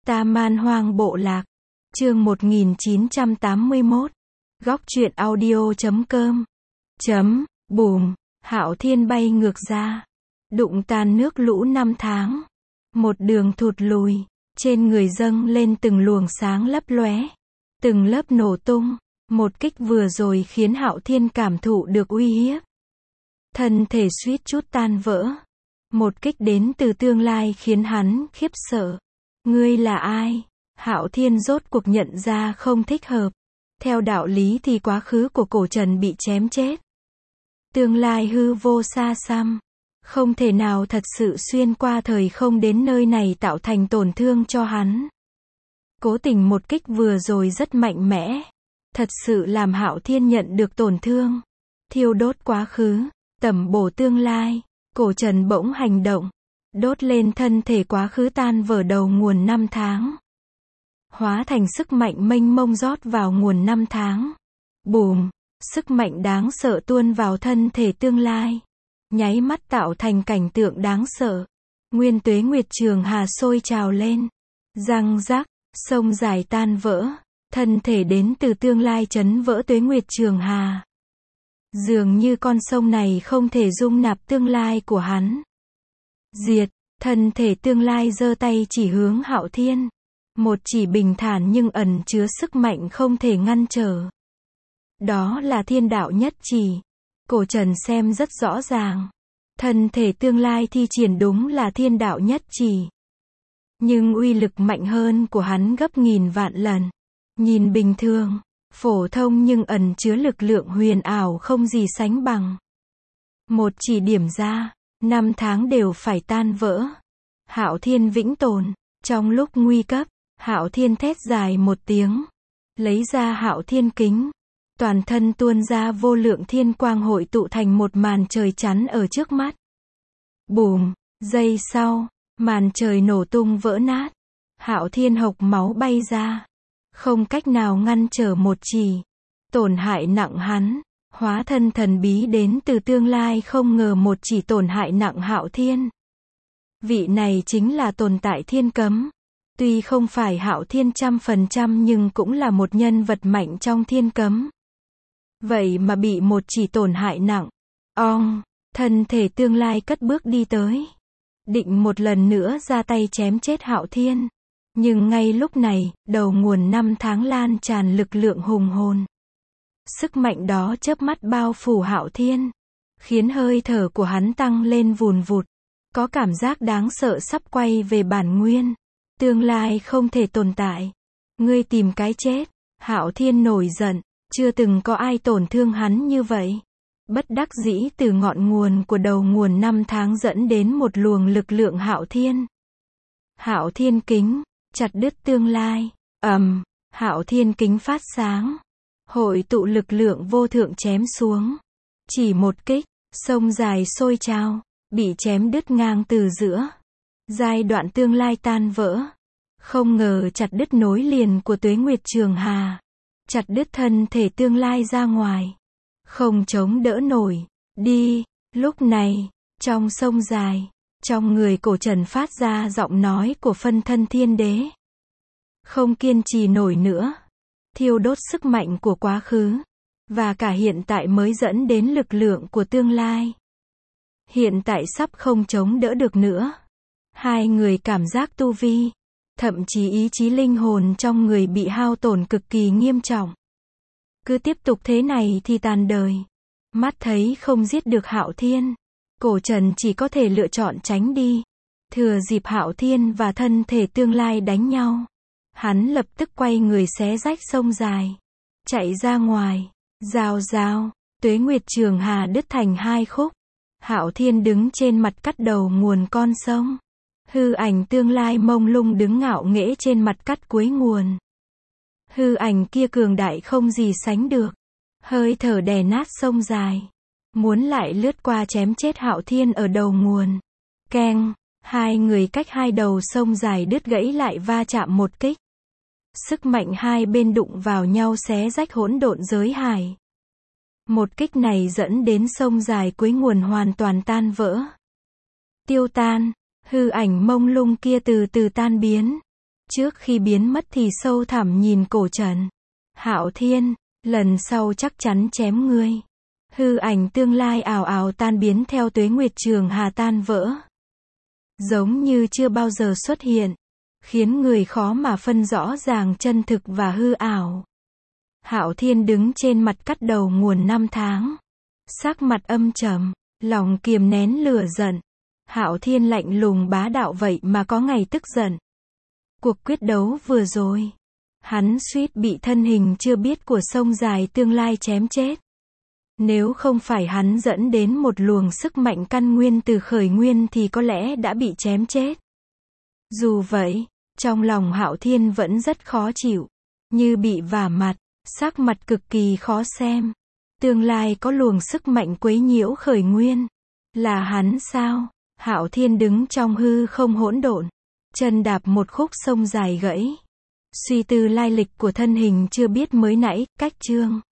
Ta Man Hoang Bộ Lạc. Chương 1981. Góc truyện audio.com. Bùm, Hạo Thiên bay ngược ra. Đụng tan nước lũ năm tháng. Một đường thụt lùi. Trên người dâng lên từng luồng sáng lấp lóe. Từng lớp nổ tung. Một kích vừa rồi khiến Hạo Thiên cảm thụ được uy hiếp. Thân thể suýt chút tan vỡ. Một kích đến từ tương lai khiến hắn khiếp sợ. Ngươi là ai? Hạo Thiên rốt cuộc nhận ra không thích hợp. Theo đạo lý thì quá khứ của Cổ Trần bị chém chết. Tương lai hư vô xa xăm. Không thể nào thật sự xuyên qua thời không đến nơi này tạo thành tổn thương cho hắn. Cố tình một kích vừa rồi rất mạnh mẽ. Thật sự làm Hạo Thiên nhận được tổn thương. Thiêu đốt quá khứ, tẩm bổ tương lai. Cổ Trần bỗng hành động. Đốt lên thân thể quá khứ tan vỡ đầu nguồn năm tháng. Hóa thành sức mạnh mênh mông rót vào nguồn năm tháng. Bùm, sức mạnh đáng sợ tuôn vào thân thể tương lai. Nháy mắt tạo thành cảnh tượng đáng sợ. Nguyên Tuế Nguyệt Trường Hà sôi trào lên. Răng rắc, sông dài tan vỡ. Thân thể đến từ tương lai chấn vỡ Tuế Nguyệt Trường Hà. Dường như con sông này không thể dung nạp tương lai của hắn. Diệt, thân thể tương lai giơ tay chỉ hướng Hạo Thiên. Một chỉ bình thản nhưng ẩn chứa sức mạnh không thể ngăn trở. Đó là thiên đạo nhất chỉ. Cổ Trần xem rất rõ ràng. Thân thể tương lai thi triển đúng là thiên đạo nhất chỉ. Nhưng uy lực mạnh hơn của hắn gấp nghìn vạn lần. Nhìn bình thường, phổ thông nhưng ẩn chứa lực lượng huyền ảo không gì sánh bằng. Một chỉ điểm ra, năm tháng đều phải tan vỡ. Hạo Thiên vĩnh tồn. Trong lúc nguy cấp, Hạo Thiên thét dài một tiếng. Lấy ra Hạo Thiên kính. Toàn thân tuôn ra vô lượng thiên quang hội tụ thành một màn trời chắn ở trước mắt. Bùm, giây sau, màn trời nổ tung vỡ nát. Hạo Thiên hộc máu bay ra. Không cách nào ngăn trở một chỉ. Tổn hại nặng hắn. Hóa thân thần bí đến từ tương lai không ngờ một chỉ tổn hại nặng Hạo Thiên. Vị này chính là tồn tại thiên cấm. Tuy không phải Hạo Thiên 100% nhưng cũng là một nhân vật mạnh trong thiên cấm. Vậy mà bị một chỉ tổn hại nặng. Thân thể tương lai cất bước đi tới. Định một lần nữa ra tay chém chết Hạo Thiên. Nhưng ngay lúc này, đầu nguồn năm tháng lan tràn lực lượng hùng hồn. Sức mạnh đó chớp mắt bao phủ Hạo Thiên. Khiến hơi thở của hắn tăng lên vùn vụt. Có cảm giác đáng sợ sắp quay về bản nguyên. Tương lai không thể tồn tại. Ngươi tìm cái chết. Hạo Thiên nổi giận. Chưa từng có ai tổn thương hắn như vậy. Bất đắc dĩ từ ngọn nguồn của đầu nguồn năm tháng dẫn đến một luồng lực lượng Hạo Thiên. Hạo Thiên kính. Chặt đứt tương lai. Hạo Thiên kính phát sáng. Hội tụ lực lượng vô thượng chém xuống. Chỉ một kích, sông dài sôi trào, bị chém đứt ngang từ giữa. Giai đoạn tương lai tan vỡ. Không ngờ chặt đứt nối liền của Tuế Nguyệt Trường Hà. Chặt đứt thân thể tương lai ra ngoài. Không chống đỡ nổi. Đi. Lúc này, trong sông dài, trong người Cổ Trần phát ra giọng nói của phân thân thiên đế. Không kiên trì nổi nữa. Thiêu đốt sức mạnh của quá khứ. Và cả hiện tại mới dẫn đến lực lượng của tương lai. Hiện tại sắp không chống đỡ được nữa. Hai người cảm giác tu vi. Thậm chí ý chí linh hồn trong người bị hao tổn cực kỳ nghiêm trọng. Cứ tiếp tục thế này thì tàn đời. Mắt thấy không giết được Hạo Thiên. Cổ Trần chỉ có thể lựa chọn tránh đi. Thừa dịp Hạo Thiên và thân thể tương lai đánh nhau. Hắn lập tức quay người xé rách sông dài. Chạy ra ngoài. Rào rào. Tuế Nguyệt Trường Hà đứt thành hai khúc. Hạo Thiên đứng trên mặt cắt đầu nguồn con sông. Hư ảnh tương lai mông lung đứng ngạo nghễ trên mặt cắt cuối nguồn. Hư ảnh kia cường đại không gì sánh được. Hơi thở đè nát sông dài. Muốn lại lướt qua chém chết Hạo Thiên ở đầu nguồn. Keng, hai người cách hai đầu sông dài đứt gãy lại va chạm một kích. Sức mạnh hai bên đụng vào nhau xé rách hỗn độn giới hải. Một kích này dẫn đến sông dài cuối nguồn hoàn toàn tan vỡ. Tiêu tan, hư ảnh mông lung kia từ từ tan biến. Trước khi biến mất thì sâu thẳm nhìn cổ Trần. Hạo Thiên, lần sau chắc chắn chém ngươi. Hư ảnh tương lai ào ào tan biến theo tuế nguyệt trường hà tan vỡ. Giống như chưa bao giờ xuất hiện. Khiến người khó mà phân rõ ràng chân thực và hư ảo. Hạo Thiên đứng trên mặt cắt đầu nguồn năm tháng. Sắc mặt âm trầm, lòng kiềm nén lửa giận. Hạo Thiên lạnh lùng bá đạo vậy mà có ngày tức giận. Cuộc quyết đấu vừa rồi, hắn suýt bị thân hình chưa biết của sông dài tương lai chém chết. Nếu không phải hắn dẫn đến một luồng sức mạnh căn nguyên từ khởi nguyên thì có lẽ đã bị chém chết. Dù vậy, trong lòng Hạo Thiên vẫn rất khó chịu, như bị vả mặt, sắc mặt cực kỳ khó xem. Tương lai có luồng sức mạnh quấy nhiễu khởi nguyên. Là hắn sao? Hạo Thiên đứng trong hư không hỗn độn, chân đạp một khúc sông dài gãy. Suy tư lai lịch của thân hình chưa biết mới nãy, cách chương